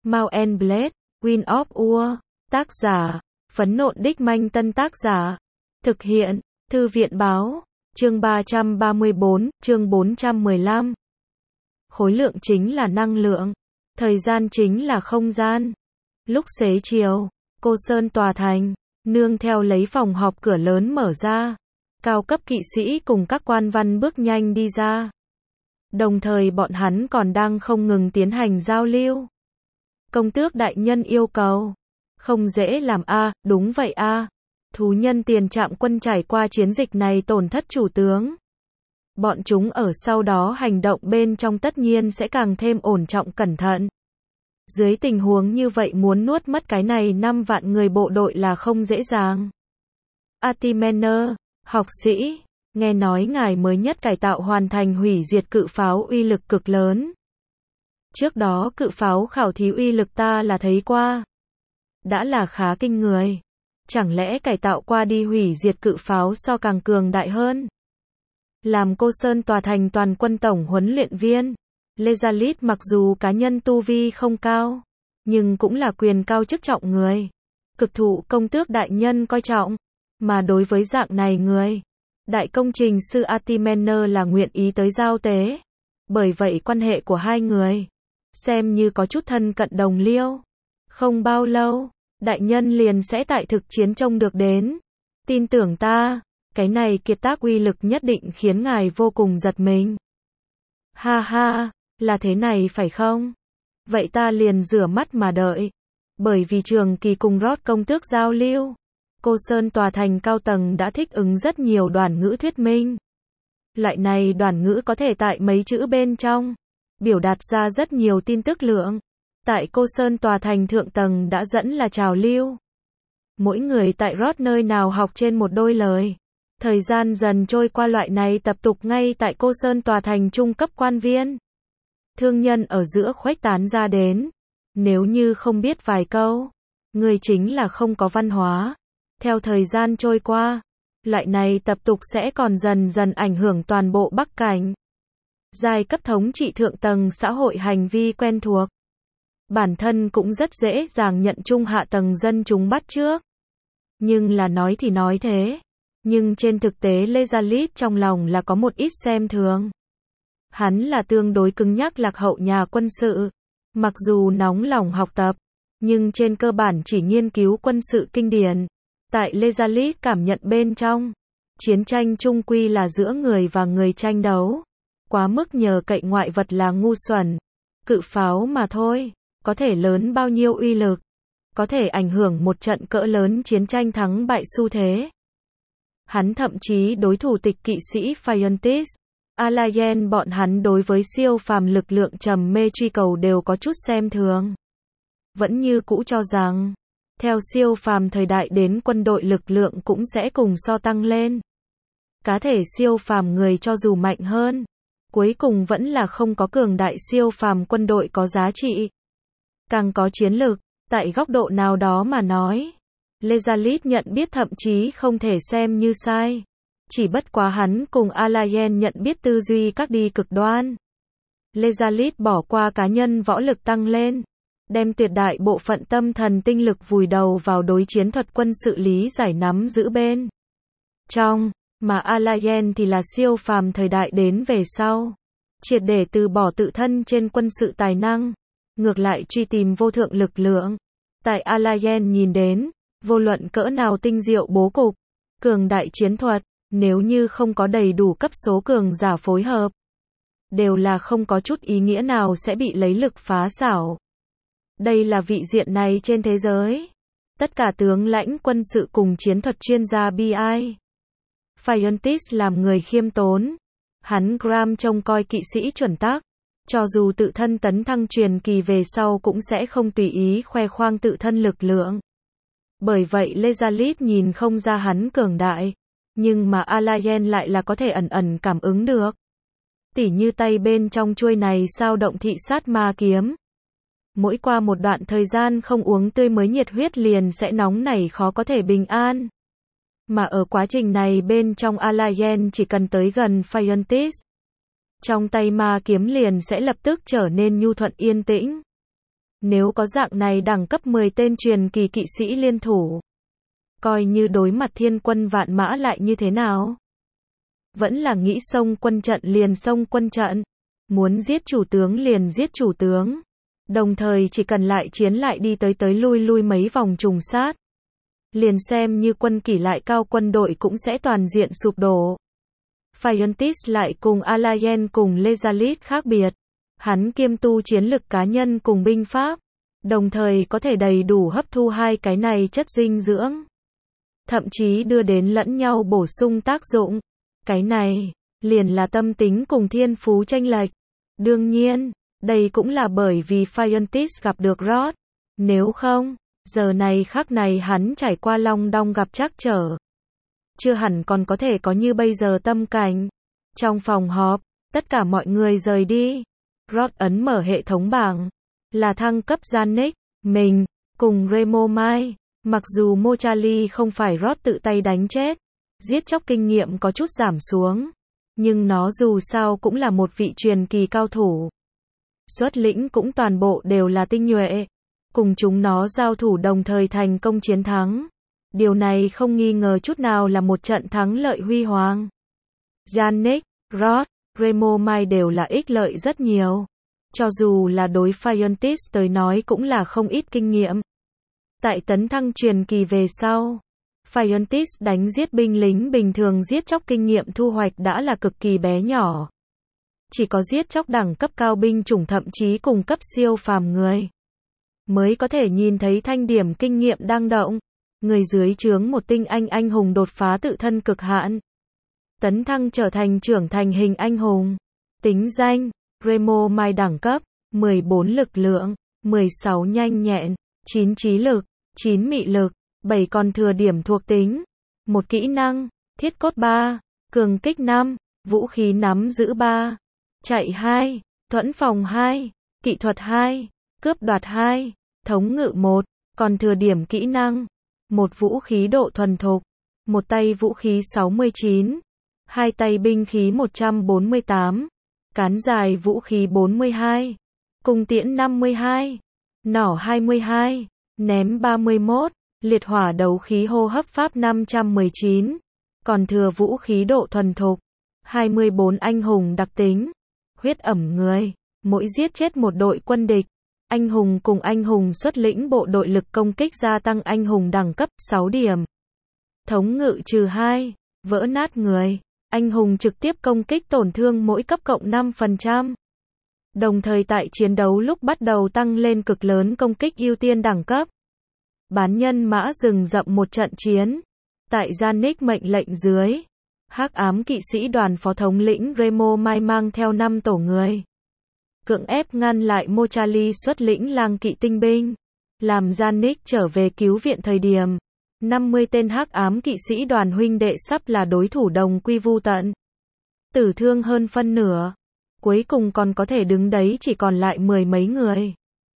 Mount and Blade, Wind of War. Tác giả, Phấn Nộn Đích Manh. Tân tác giả, thực hiện, Thư viện Báo. Chương 334, chương 415. Khối lượng chính là năng lượng, thời gian chính là không gian. Lúc xế chiều, Cô Sơn tòa thành, nương theo lấy phòng họp cửa lớn mở ra. Cao cấp kỵ sĩ cùng các quan văn bước nhanh đi ra. Đồng thời bọn hắn còn đang không ngừng tiến hành giao lưu. Công tước đại nhân yêu cầu. Không dễ làm a, đúng vậy a. Thú nhân tiền trạm quân trải qua chiến dịch này tổn thất chủ tướng. Bọn chúng ở sau đó hành động bên trong tất nhiên sẽ càng thêm ổn trọng cẩn thận. Dưới tình huống như vậy muốn nuốt mất cái này 5 vạn người bộ đội là không dễ dàng. Atimener, học sĩ, nghe nói ngài mới nhất cải tạo hoàn thành hủy diệt cự pháo uy lực cực lớn. Trước đó cự pháo khảo thí uy lực ta là thấy qua. Đã là khá kinh người. Chẳng lẽ cải tạo qua đi hủy diệt cự pháo so càng cường đại hơn? Làm Cô Sơn tòa thành toàn quân tổng huấn luyện viên, Lezalit mặc dù cá nhân tu vi không cao, nhưng cũng là quyền cao chức trọng người. Cực thụ công tước đại nhân coi trọng, mà đối với dạng này người, đại công trình sư Atimener là nguyện ý tới giao tế. Bởi vậy quan hệ của hai người, xem như có chút thân cận đồng liêu. Không bao lâu, đại nhân liền sẽ tại thực chiến trông được đến. Tin tưởng ta, cái này kiệt tác uy lực nhất định khiến ngài vô cùng giật mình. Ha ha, là thế này phải không? Vậy ta liền rửa mắt mà đợi. Bởi vì trường kỳ cùng Rod công tước giao lưu, Cô Sơn tòa thành cao tầng đã thích ứng rất nhiều đoản ngữ thuyết minh. Loại này đoản ngữ có thể tại mấy chữ bên trong, biểu đạt ra rất nhiều tin tức lượng. Tại Cô Sơn tòa thành thượng tầng đã dẫn là trào lưu. Mỗi người tại Rod nơi nào học trên một đôi lời. Thời gian dần trôi qua loại này tập tục ngay tại Cô Sơn tòa thành trung cấp quan viên. Thương nhân ở giữa khuếch tán ra đến. Nếu như không biết vài câu, người chính là không có văn hóa. Theo thời gian trôi qua, loại này tập tục sẽ còn dần dần ảnh hưởng toàn bộ Bắc Cảnh. Giai cấp thống trị thượng tầng xã hội hành vi quen thuộc. Bản thân cũng rất dễ dàng nhận chung hạ tầng dân chúng bắt chước. Nhưng là nói thì nói thế. Nhưng trên thực tế Lezalit trong lòng là có một ít xem thường. Hắn là tương đối cứng nhắc lạc hậu nhà quân sự. Mặc dù nóng lòng học tập, nhưng trên cơ bản chỉ nghiên cứu quân sự kinh điển. Tại Lezalit cảm nhận bên trong, chiến tranh chung quy là giữa người và người tranh đấu. Quá mức nhờ cậy ngoại vật là ngu xuẩn. Cự pháo mà thôi, có thể lớn bao nhiêu uy lực, có thể ảnh hưởng một trận cỡ lớn chiến tranh thắng bại xu thế. Hắn thậm chí đối thủ tịch kỵ sĩ Phiontis, Alayen bọn hắn đối với siêu phàm lực lượng trầm mê truy cầu đều có chút xem thường. Vẫn như cũ cho rằng, theo siêu phàm thời đại đến quân đội lực lượng cũng sẽ cùng so tăng lên. Cá thể siêu phàm người cho dù mạnh hơn, cuối cùng vẫn là không có cường đại siêu phàm quân đội có giá trị. Càng có chiến lược, tại góc độ nào đó mà nói, Lezalit nhận biết thậm chí không thể xem như sai. Chỉ bất quá hắn cùng Alayen nhận biết tư duy các đi cực đoan. Lezalit bỏ qua cá nhân võ lực tăng lên, đem tuyệt đại bộ phận tâm thần tinh lực vùi đầu vào đối chiến thuật quân sự lý giải nắm giữ bên trong, mà Alayen thì là siêu phàm thời đại đến về sau, triệt để từ bỏ tự thân trên quân sự tài năng, ngược lại truy tìm vô thượng lực lượng. Tại Alayen nhìn đến, vô luận cỡ nào tinh diệu bố cục, cường đại chiến thuật, nếu như không có đầy đủ cấp số cường giả phối hợp, đều là không có chút ý nghĩa nào sẽ bị lấy lực phá xảo. Đây là vị diện này trên thế giới. Tất cả tướng lãnh quân sự cùng chiến thuật chuyên gia BI. Phiontis làm người khiêm tốn. Hắn Graham trông coi kỵ sĩ chuẩn tác. Cho dù tự thân tấn thăng truyền kỳ về sau cũng sẽ không tùy ý khoe khoang tự thân lực lượng. Bởi vậy Lezalit nhìn không ra hắn cường đại. Nhưng mà Alayen lại là có thể ẩn ẩn cảm ứng được. Tỉ như tay bên trong chuôi này sao động thị sát ma kiếm. Mỗi qua một đoạn thời gian không uống tươi mới nhiệt huyết liền sẽ nóng nảy khó có thể bình an. Mà ở quá trình này bên trong Alayen chỉ cần tới gần Phiontis, trong tay ma kiếm liền sẽ lập tức trở nên nhu thuận yên tĩnh. Nếu có dạng này đẳng cấp 10 tên truyền kỳ kỵ sĩ liên thủ, coi như đối mặt thiên quân vạn mã lại như thế nào? Vẫn là nghĩ xông quân trận liền xông quân trận, muốn giết chủ tướng liền giết chủ tướng, đồng thời chỉ cần lại chiến lại đi tới lui lui mấy vòng trùng sát. Liền xem như quân kỷ lại cao quân đội cũng sẽ toàn diện sụp đổ. Phiontis lại cùng Alayen cùng Lezalit khác biệt. Hắn kiêm tu chiến lực cá nhân cùng binh pháp, đồng thời có thể đầy đủ hấp thu hai cái này chất dinh dưỡng. Thậm chí đưa đến lẫn nhau bổ sung tác dụng. Cái này, liền là tâm tính cùng thiên phú chênh lệch. Đương nhiên, đây cũng là bởi vì Phiontis gặp được Rod. Nếu không, giờ này khắc này hắn trải qua long đong gặp trắc trở. Chưa hẳn còn có thể có như bây giờ tâm cảnh. Trong phòng họp, tất cả mọi người rời đi. Rod ấn mở hệ thống bảng. Là thăng cấp Yannick, mình, cùng Remo Mai. Mặc dù Mochali không phải Rod tự tay đánh chết, giết chóc kinh nghiệm có chút giảm xuống, nhưng nó dù sao cũng là một vị truyền kỳ cao thủ. Xuất lĩnh cũng toàn bộ đều là tinh nhuệ. Cùng chúng nó giao thủ đồng thời thành công chiến thắng. Điều này không nghi ngờ chút nào là một trận thắng lợi huy hoàng. Yannick, Rod, Remo Mai đều là ích lợi rất nhiều. Cho dù là đối Phiontis tới nói cũng là không ít kinh nghiệm. Tại tấn thăng truyền kỳ về sau, Phiontis đánh giết binh lính bình thường giết chóc kinh nghiệm thu hoạch đã là cực kỳ bé nhỏ. Chỉ có giết chóc đẳng cấp cao binh chủng thậm chí cùng cấp siêu phàm người mới có thể nhìn thấy thanh điểm kinh nghiệm đang động. Người dưới trướng một tinh anh hùng đột phá tự thân cực hạn, tấn thăng trở thành trưởng thành hình anh hùng. Tính danh, Remo Mai đẳng cấp, 14 lực lượng, 16 nhanh nhẹn, 9 trí lực, 9 mị lực, 7 còn thừa điểm thuộc tính. Một kỹ năng, thiết cốt 3, cường kích 5, vũ khí nắm giữ 3, chạy 2, thuẫn phòng 2, kỹ thuật 2, cướp đoạt 2, thống ngự 1, còn thừa điểm kỹ năng. Một vũ khí độ thuần thục, một tay vũ khí 69, hai tay binh khí 148, cán dài vũ khí 42, cung tiễn 52, nỏ 22, ném 31, liệt hỏa đấu khí hô hấp pháp 519, còn thừa vũ khí độ thuần thục, 24 anh hùng đặc tính, huyết ẩm người, mỗi giết chết một đội quân địch. Anh hùng cùng anh hùng xuất lĩnh bộ đội lực công kích gia tăng anh hùng đẳng cấp 6 điểm. Thống ngự trừ 2, vỡ nát người. Anh hùng trực tiếp công kích tổn thương mỗi cấp cộng 5%. Đồng thời tại chiến đấu lúc bắt đầu tăng lên cực lớn công kích ưu tiên đẳng cấp. Bán nhân mã rừng rậm một trận chiến. Tại Yannick mệnh lệnh dưới, hắc ám kỵ sĩ đoàn phó thống lĩnh Remo Mai mang theo 5 tổ người, cưỡng ép ngăn lại Mochali xuất lĩnh lang kỵ tinh binh, làm Yannick trở về cứu viện thời điểm 50 tên hắc ám kỵ sĩ đoàn huynh đệ sắp là đối thủ đồng quy vu tận, tử thương hơn phân nửa, cuối cùng còn có thể đứng đấy chỉ còn lại 10 mấy người.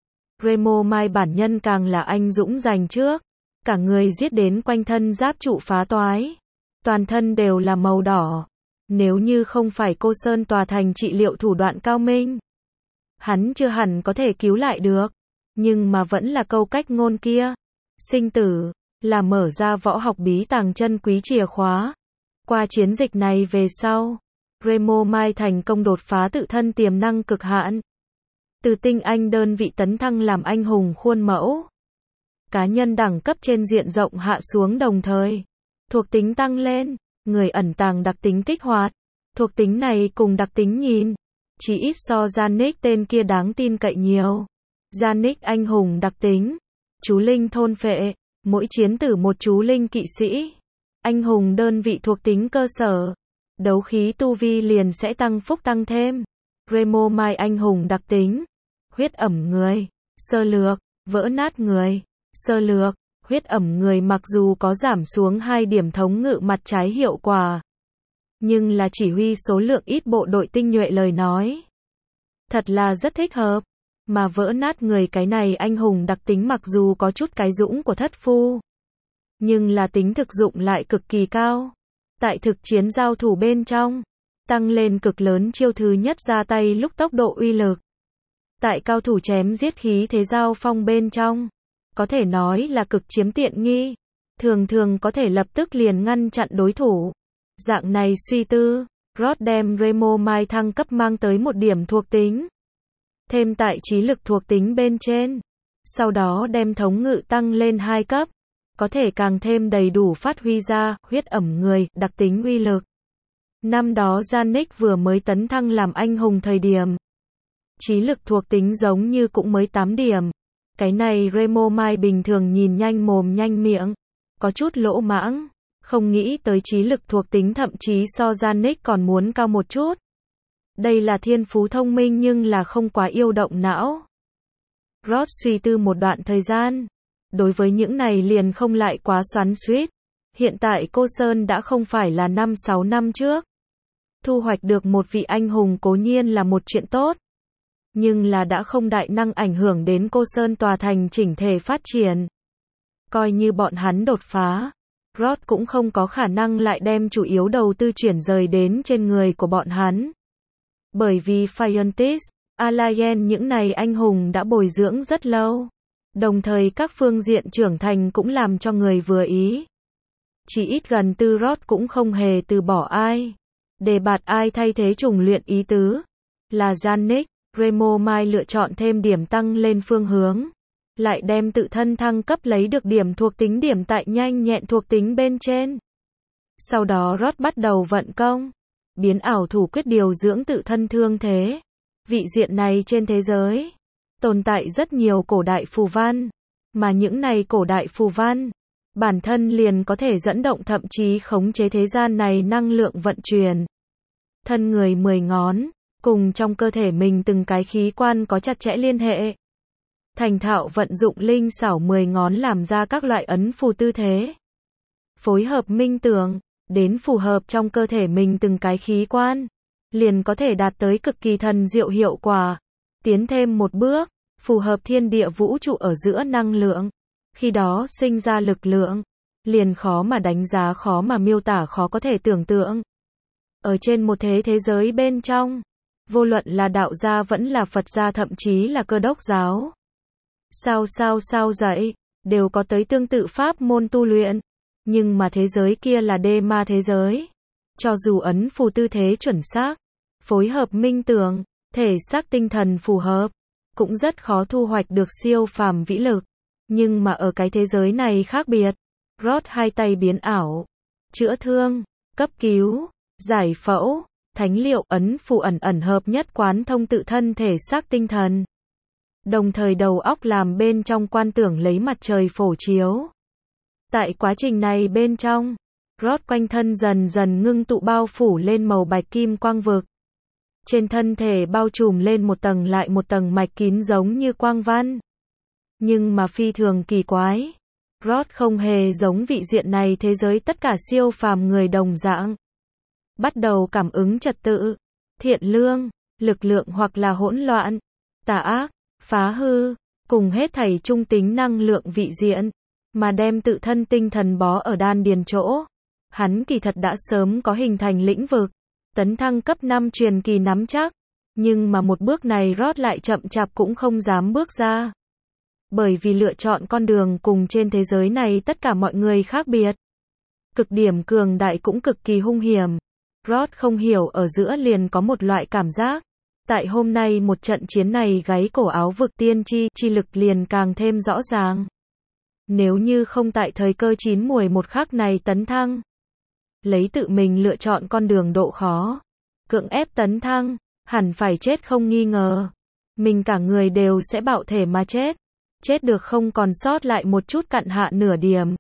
Remo Mai bản nhân càng là anh dũng giành trước, cả người giết đến quanh thân giáp trụ phá toái, toàn thân đều là màu đỏ. Nếu như không phải cô Sơn tòa thành trị liệu thủ đoạn cao minh, hắn chưa hẳn có thể cứu lại được. Nhưng mà vẫn là câu cách ngôn kia, sinh tử là mở ra võ học bí tàng chân quý chìa khóa. Qua chiến dịch này về sau, Remo Mai thành công đột phá tự thân tiềm năng cực hạn, từ tinh anh đơn vị tấn thăng làm anh hùng khuôn mẫu. Cá nhân đẳng cấp trên diện rộng hạ xuống đồng thời, thuộc tính tăng lên, người ẩn tàng đặc tính kích hoạt. Thuộc tính này cùng đặc tính nhìn, chỉ ít so Yannick tên kia đáng tin cậy nhiều. Yannick anh hùng đặc tính, chú linh thôn phệ, mỗi chiến tử một chú linh kỵ sĩ. Anh hùng đơn vị thuộc tính cơ sở, đấu khí tu vi liền sẽ tăng phúc tăng thêm. Remo Mai anh hùng đặc tính, huyết ẩm người, sơ lược, vỡ nát người, sơ lược, huyết ẩm người mặc dù có giảm xuống 2 điểm thống ngự mặt trái hiệu quả, nhưng là chỉ huy số lượng ít bộ đội tinh nhuệ lời nói, thật là rất thích hợp. Mà vỡ nát người cái này anh hùng đặc tính mặc dù có chút cái dũng của thất phu, nhưng là tính thực dụng lại cực kỳ cao. Tại thực chiến giao thủ bên trong, tăng lên cực lớn chiêu thứ nhất ra tay lúc tốc độ uy lực. Tại cao thủ chém giết khí thế giao phong bên trong, có thể nói là cực chiếm tiện nghi, thường thường có thể lập tức liền ngăn chặn đối thủ. Dạng này suy tư, Rod đem Remo Mai thăng cấp mang tới một điểm thuộc tính, thêm tại trí lực thuộc tính bên trên, sau đó đem thống ngự tăng lên 2 cấp, có thể càng thêm đầy đủ phát huy ra huyết ẩm người, đặc tính uy lực. Năm đó Janik vừa mới tấn thăng làm anh hùng thời điểm, trí lực thuộc tính giống như cũng mới 8 điểm. Cái này Remo Mai bình thường nhìn nhanh mồm nhanh miệng, có chút lỗ mãng, không nghĩ tới trí lực thuộc tính thậm chí so Janik còn muốn cao một chút. Đây là thiên phú thông minh nhưng là không quá yêu động não. Rod suy tư một đoạn thời gian, đối với những này liền không lại quá xoắn xuýt. Hiện tại cô Sơn đã không phải là 5-6 năm trước. Thu hoạch được một vị anh hùng cố nhiên là một chuyện tốt, nhưng là đã không đại năng ảnh hưởng đến cô Sơn tòa thành chỉnh thể phát triển. Coi như bọn hắn đột phá, Rod cũng không có khả năng lại đem chủ yếu đầu tư chuyển rời đến trên người của bọn hắn. Bởi vì Fiontis, Alliance những này anh hùng đã bồi dưỡng rất lâu, đồng thời các phương diện trưởng thành cũng làm cho người vừa ý. Chỉ ít gần tư Rod cũng không hề từ bỏ ai, đề bạt ai thay thế trùng luyện ý tứ, là Janik. Remo Mai lựa chọn thêm điểm tăng lên phương hướng, lại đem tự thân thăng cấp lấy được điểm thuộc tính điểm tại nhanh nhẹn thuộc tính bên trên. Sau đó Rod bắt đầu vận công, biến ảo thủ quyết điều dưỡng tự thân thương thế. Vị diện này trên thế giới, tồn tại rất nhiều cổ đại phù văn, mà những này cổ đại phù văn, bản thân liền có thể dẫn động thậm chí khống chế thế gian này năng lượng vận chuyển. Thân người 10 ngón, cùng trong cơ thể mình từng cái khí quan có chặt chẽ liên hệ. Thành thạo vận dụng linh xảo 10 ngón làm ra các loại ấn phù tư thế. Phối hợp minh tưởng, đến phù hợp trong cơ thể mình từng cái khí quan, liền có thể đạt tới cực kỳ thần diệu hiệu quả. Tiến thêm một bước, phù hợp thiên địa vũ trụ ở giữa năng lượng. Khi đó sinh ra lực lượng, liền khó mà đánh giá, khó mà miêu tả, khó có thể tưởng tượng. Ở trên một thế giới bên trong, vô luận là đạo gia vẫn là Phật gia thậm chí là Cơ đốc giáo, sao dạy, đều có tới tương tự pháp môn tu luyện. Nhưng mà thế giới kia là đê ma thế giới. Cho dù ấn phù tư thế chuẩn xác, phối hợp minh tưởng, thể xác tinh thần phù hợp, cũng rất khó thu hoạch được siêu phàm vĩ lực. Nhưng mà ở cái thế giới này khác biệt. Rod hai tay biến ảo, chữa thương, cấp cứu, giải phẫu, thánh liệu, ấn phù ẩn hợp nhất quán thông tự thân thể xác tinh thần. Đồng thời đầu óc làm bên trong quan tưởng lấy mặt trời phổ chiếu. Tại quá trình này bên trong, Rod quanh thân dần dần ngưng tụ bao phủ lên màu bạch kim quang vực. Trên thân thể bao trùm lên một tầng lại một tầng mạch kín giống như quang văn. Nhưng mà phi thường kỳ quái, Rod không hề giống vị diện này thế giới tất cả siêu phàm người đồng dạng. Bắt đầu cảm ứng trật tự, thiện lương, lực lượng hoặc là hỗn loạn, tà ác, phá hư, cùng hết thảy trung tính năng lượng vị diện, mà đem tự thân tinh thần bó ở đan điền chỗ. Hắn kỳ thật đã sớm có hình thành lĩnh vực, tấn thăng cấp 5 truyền kỳ nắm chắc, nhưng mà một bước này Rod lại chậm chạp cũng không dám bước ra. Bởi vì lựa chọn con đường cùng trên thế giới này tất cả mọi người khác biệt. Cực điểm cường đại cũng cực kỳ hung hiểm. Rod không hiểu ở giữa liền có một loại cảm giác. Tại hôm nay một trận chiến này gáy cổ áo vực tiên chi lực liền càng thêm rõ ràng. Nếu như không tại thời cơ chín muồi một khắc này tấn thăng, lấy tự mình lựa chọn con đường độ khó, cưỡng ép tấn thăng, hẳn phải chết không nghi ngờ. Mình cả người đều sẽ bạo thể mà chết. Chết được không còn sót lại một chút cặn hạ nửa điểm.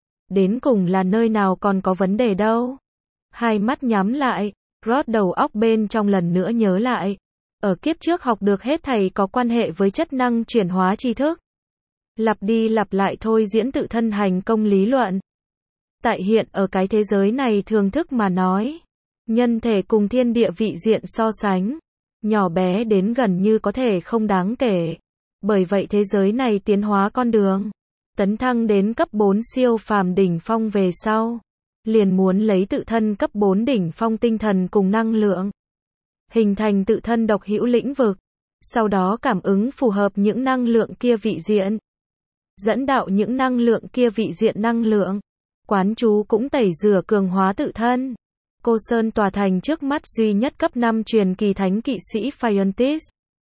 Đến cùng là nơi nào còn có vấn đề đâu. Hai mắt nhắm lại, Rod đầu óc bên trong lần nữa nhớ lại. Ở kiếp trước học được hết thảy có quan hệ với chất năng chuyển hóa tri thức. Lặp đi lặp lại thôi diễn tự thân hành công lý luận. Tại hiện ở cái thế giới này thường thức mà nói. Nhân thể cùng thiên địa vị diện so sánh. Nhỏ bé đến gần như có thể không đáng kể. Bởi vậy thế giới này tiến hóa con đường. Tấn thăng đến cấp 4 siêu phàm đỉnh phong về sau. Liền muốn lấy tự thân cấp 4 đỉnh phong tinh thần cùng năng lượng. Hình thành tự thân độc hữu lĩnh vực. sau đó cảm ứng phù hợp những năng lượng kia vị diện. Dẫn đạo những năng lượng kia vị diện năng lượng. Quán chú cũng tẩy rửa cường hóa tự thân. Cô Sơn tòa thành trước mắt duy nhất cấp 5 truyền kỳ thánh kỵ sĩ Phiontis.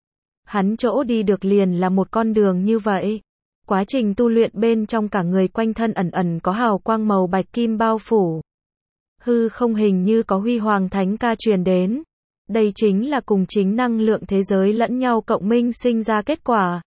Hắn chỗ đi được liền là một con đường như vậy. Quá trình tu luyện bên trong cả người quanh thân ẩn ẩn có hào quang màu bạch kim bao phủ. Hư không hình như có huy hoàng thánh ca truyền đến. Đây chính là cùng chính năng lượng thế giới lẫn nhau cộng minh sinh ra kết quả.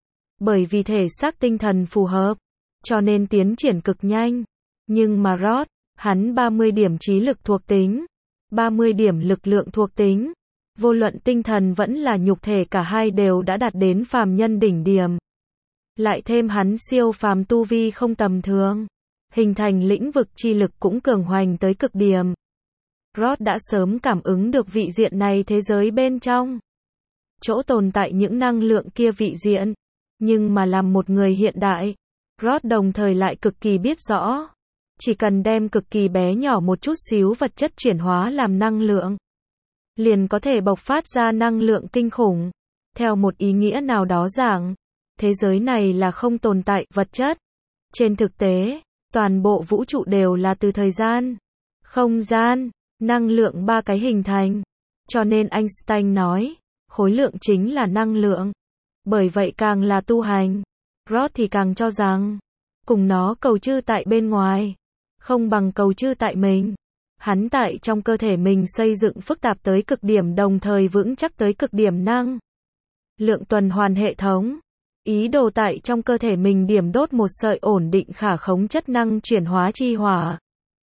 Bởi vì thể xác tinh thần phù hợp, cho nên tiến triển cực nhanh. Nhưng mà Rod, hắn 30 điểm trí lực thuộc tính, 30 điểm lực lượng thuộc tính, vô luận tinh thần vẫn là nhục thể cả hai đều đã đạt đến phàm nhân đỉnh điểm. Lại thêm hắn siêu phàm tu vi không tầm thường, hình thành lĩnh vực chi lực cũng cường hoành tới cực điểm. Rod đã sớm cảm ứng được vị diện này thế giới bên trong. Chỗ tồn tại những năng lượng kia vị diện. Nhưng mà làm một người hiện đại, Rod đồng thời lại cực kỳ biết rõ. Chỉ cần đem cực kỳ bé nhỏ một chút xíu vật chất chuyển hóa làm năng lượng, liền có thể bộc phát ra năng lượng kinh khủng. Theo một ý nghĩa nào đó giảng, thế giới này là không tồn tại vật chất. Trên thực tế, toàn bộ vũ trụ đều là từ thời gian, không gian, năng lượng ba cái hình thành. Cho nên Einstein nói, khối lượng chính là năng lượng. Bởi vậy càng là tu hành, Rod thì càng cho rằng, cùng nó cầu chư tại bên ngoài, không bằng cầu chư tại mình. Hắn tại trong cơ thể mình xây dựng phức tạp tới cực điểm đồng thời vững chắc tới cực điểm năng lượng tuần hoàn hệ thống. Ý đồ tại trong cơ thể mình điểm đốt một sợi ổn định khả khống chất năng chuyển hóa chi hỏa.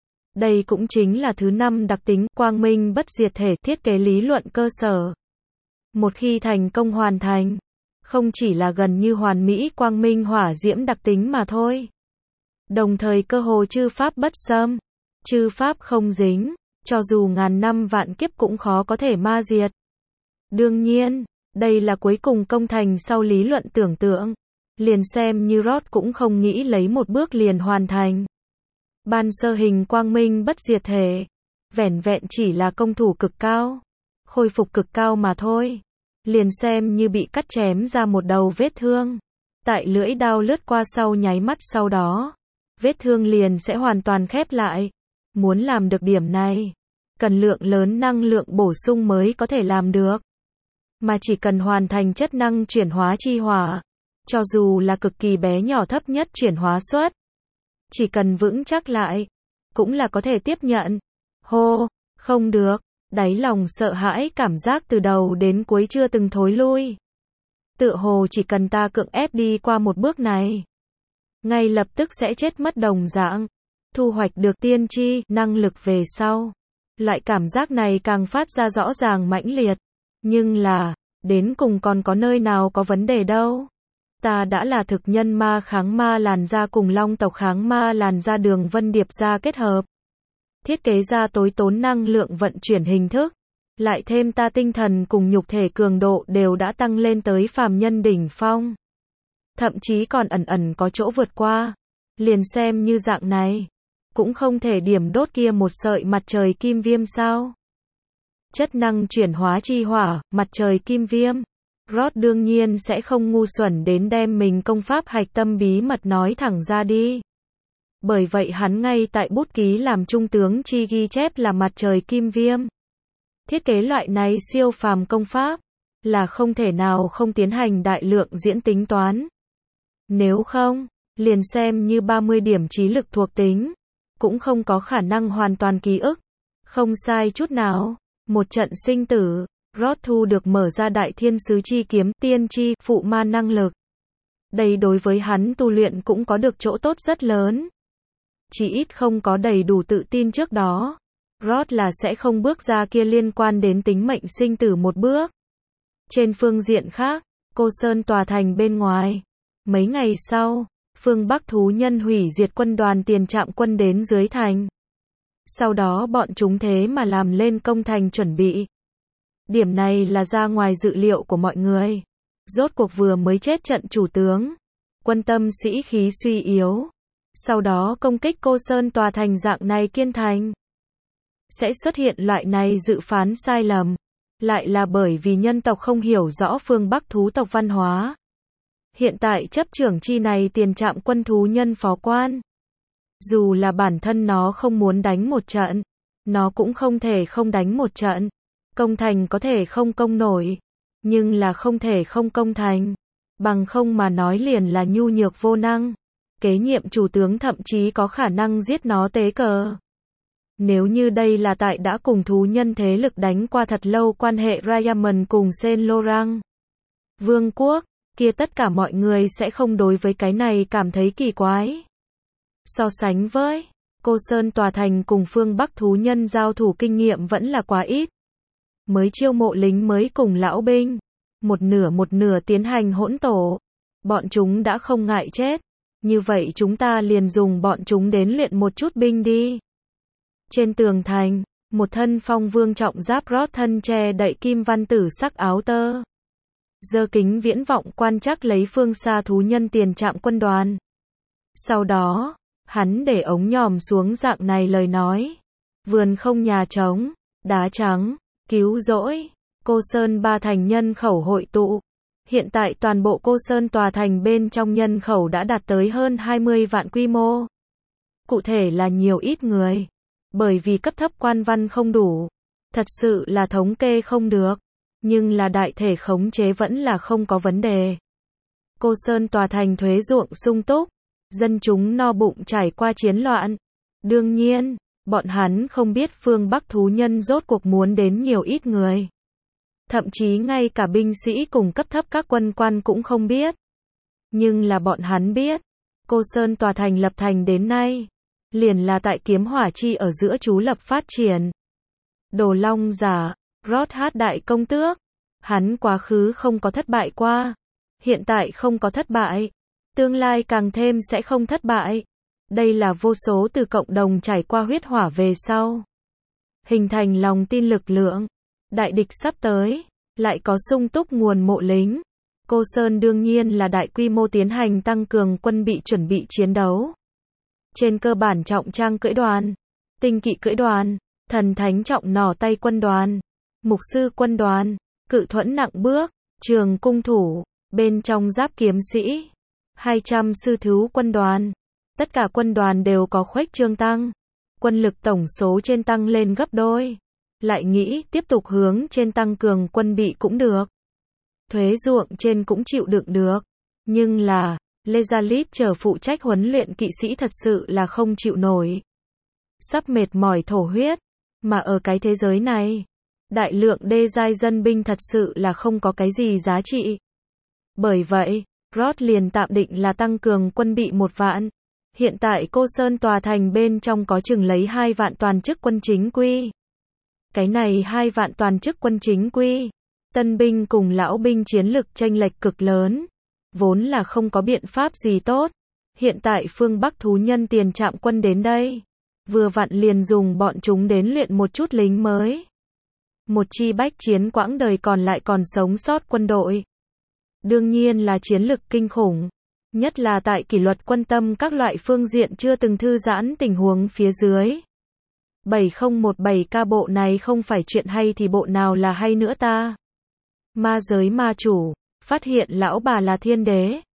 Đây cũng chính là thứ 5 đặc tính quang minh bất diệt thể thiết kế lý luận cơ sở. Một khi thành công hoàn thành, không chỉ là gần như hoàn mỹ quang minh hỏa diễm đặc tính mà thôi. Đồng thời cơ hồ chư pháp bất xâm, chư pháp không dính, cho dù ngàn năm vạn kiếp cũng khó có thể ma diệt. Đương nhiên, đây là cuối cùng công thành sau lý luận tưởng tượng. Liền xem như Rod cũng không nghĩ lấy một bước liền hoàn thành. Ban sơ hình quang minh bất diệt thể, vẻn vẹn chỉ là công thủ cực cao, khôi phục cực cao mà thôi. Liền xem như bị cắt chém ra một đầu vết thương. Tại lưỡi đao lướt qua sau nháy mắt sau đó, vết thương liền sẽ hoàn toàn khép lại. Muốn làm được điểm này, cần lượng lớn năng lượng bổ sung mới có thể làm được. Mà chỉ cần hoàn thành chất năng chuyển hóa chi hỏa, cho dù là cực kỳ bé nhỏ thấp nhất chuyển hóa suất, chỉ cần vững chắc lại, cũng là có thể tiếp nhận. Hô, không được, đáy lòng sợ hãi cảm giác từ đầu đến cuối chưa từng thối lui. Tựa hồ chỉ cần ta cưỡng ép đi qua một bước này, ngay lập tức sẽ chết mất đồng dạng. Thu hoạch được tiên tri, năng lực về sau. Loại cảm giác này càng phát ra rõ ràng mãnh liệt. Nhưng là, đến cùng còn có nơi nào có vấn đề đâu. Ta đã là thực nhân ma kháng ma làn da cùng long tộc kháng ma làn da đường vân điệp ra kết hợp. Thiết kế ra tối tốn năng lượng vận chuyển hình thức. Lại thêm ta tinh thần cùng nhục thể cường độ đều đã tăng lên tới phàm nhân đỉnh phong. Thậm chí còn ẩn ẩn có chỗ vượt qua. Liền xem như dạng này, cũng không thể điểm đốt kia một sợi mặt trời kim viêm sao. Chất năng chuyển hóa chi hỏa, mặt trời kim viêm. Rod đương nhiên sẽ không ngu xuẩn đến đem mình công pháp hạch tâm bí mật nói thẳng ra đi. Bởi vậy hắn ngay tại bút ký làm trung tướng chi ghi chép là mặt trời kim viêm. Thiết kế loại này siêu phàm công pháp, là không thể nào không tiến hành đại lượng diễn tính toán. Nếu không, liền xem như 30 điểm trí lực thuộc tính, cũng không có khả năng hoàn toàn ký ức. Không sai chút nào. Một trận sinh tử, Rod thu được mở ra đại thiên sứ chi kiếm, tiên tri, phụ ma năng lực. Đây đối với hắn tu luyện cũng có được chỗ tốt rất lớn. Chỉ ít không có đầy đủ tự tin trước đó, Rod là sẽ không bước ra kia liên quan đến tính mệnh sinh tử một bước. Trên phương diện khác, Cô Sơn tòa thành bên ngoài. Mấy ngày sau, phương Bắc thú nhân hủy diệt quân đoàn tiền trạm quân đến dưới thành. Sau đó bọn chúng thế mà làm lên công thành chuẩn bị. Điểm này là ra ngoài dự liệu của mọi người. Rốt cuộc vừa mới chết trận chủ tướng. Quân tâm sĩ khí suy yếu. Sau đó công kích Cô Sơn tòa thành dạng này kiên thành. Sẽ xuất hiện loại này dự phán sai lầm. lại là bởi vì nhân tộc không hiểu rõ phương Bắc thú tộc văn hóa. Hiện tại chấp trưởng chi này tiền trạm quân thú nhân phó quan. Dù là bản thân nó không muốn đánh một trận, nó cũng không thể không đánh một trận. Công thành có thể không công nổi, nhưng là không thể không công thành. Bằng không mà nói liền là nhu nhược vô năng. Kế nhiệm chủ tướng thậm chí có khả năng giết nó tế cờ. Nếu như đây là tại đã cùng thú nhân thế lực đánh qua thật lâu quan hệ Raymond cùng Saint Laurent Vương quốc, kia tất cả mọi người sẽ không đối với cái này cảm thấy kỳ quái. So sánh với Cô Sơn tòa thành cùng phương Bắc thú nhân giao thủ kinh nghiệm vẫn là quá ít. Mới chiêu mộ lính mới cùng lão binh, một nửa tiến hành hỗn tổ. Bọn chúng đã không ngại chết, như vậy chúng ta liền dùng bọn chúng đến luyện một chút binh đi. Trên tường thành, một thân phong vương trọng giáp rót thân che đậy kim văn tử sắc áo tơ. Giơ kính viễn vọng quan trắc lấy phương xa thú nhân tiền trạm quân đoàn. Sau đó, hắn để ống nhòm xuống dạng này lời nói. Vườn không nhà trống, đá trắng, cứu rỗi, Cô Sơn ba thành nhân khẩu hội tụ. Hiện tại toàn bộ Cô Sơn tòa thành bên trong nhân khẩu đã đạt tới hơn 20 vạn quy mô. Cụ thể là nhiều ít người. Bởi vì cấp thấp quan văn không đủ. Thật sự là thống kê không được. Nhưng là đại thể khống chế vẫn là không có vấn đề. Cô Sơn tòa thành thuế ruộng sung túc. Dân chúng no bụng trải qua chiến loạn. Đương nhiên, bọn hắn không biết phương Bắc thú nhân rốt cuộc muốn đến nhiều ít người. Thậm chí ngay cả binh sĩ cùng cấp thấp các quân quan cũng không biết. Nhưng là bọn hắn biết, Cô Sơn tòa thành lập thành đến nay, liền là tại kiếm hỏa chi ở giữa chú lập phát triển. Đồ Long giả, Rót hát đại công tước, hắn quá khứ không có thất bại qua, hiện tại không có thất bại, tương lai càng thêm sẽ không thất bại. Đây là vô số từ cộng đồng trải qua huyết hỏa về sau, hình thành lòng tin lực lượng. Đại địch sắp tới, lại có sung túc nguồn mộ lính. Cô Sơn đương nhiên là đại quy mô tiến hành tăng cường quân bị chuẩn bị chiến đấu. Trên cơ bản trọng trang cưỡi đoàn, tinh kỵ cưỡi đoàn, thần thánh trọng nỏ tay quân đoàn, mục sư quân đoàn, cự thuẫn nặng bước, trường cung thủ, bên trong giáp kiếm sĩ, 200 sư thú quân đoàn. Tất cả quân đoàn đều có khuếch trương tăng. Quân lực tổng số trên tăng lên gấp đôi. Lại nghĩ tiếp tục hướng trên tăng cường quân bị cũng được. Thuế ruộng trên cũng chịu đựng được. Nhưng là, Lezalit chờ phụ trách huấn luyện kỵ sĩ thật sự là không chịu nổi. Sắp mệt mỏi thổ huyết. Mà ở cái thế giới này, đại lượng đê giai dân binh thật sự là không có cái gì giá trị. Bởi vậy, Rod liền tạm định là tăng cường quân bị 1 vạn. Hiện tại Cô Sơn tòa thành bên trong có chừng lấy 2 vạn toàn chức quân chính quy. Cái này 2 vạn toàn chức quân chính quy, tân binh cùng lão binh chiến lực chênh lệch cực lớn, vốn là không có biện pháp gì tốt. Hiện tại phương Bắc thú nhân tiền trạm quân đến đây, vừa vặn liền dùng bọn chúng đến luyện một chút lính mới. Một chi bách chiến quãng đời còn lại còn sống sót quân đội. Đương nhiên là chiến lực kinh khủng. Nhất là tại kỷ luật quân tâm các loại phương diện chưa từng thư giãn tình huống phía dưới. 7017K bộ này không phải chuyện hay thì bộ nào là hay nữa ta. Ma giới ma chủ, phát hiện lão bà là thiên đế.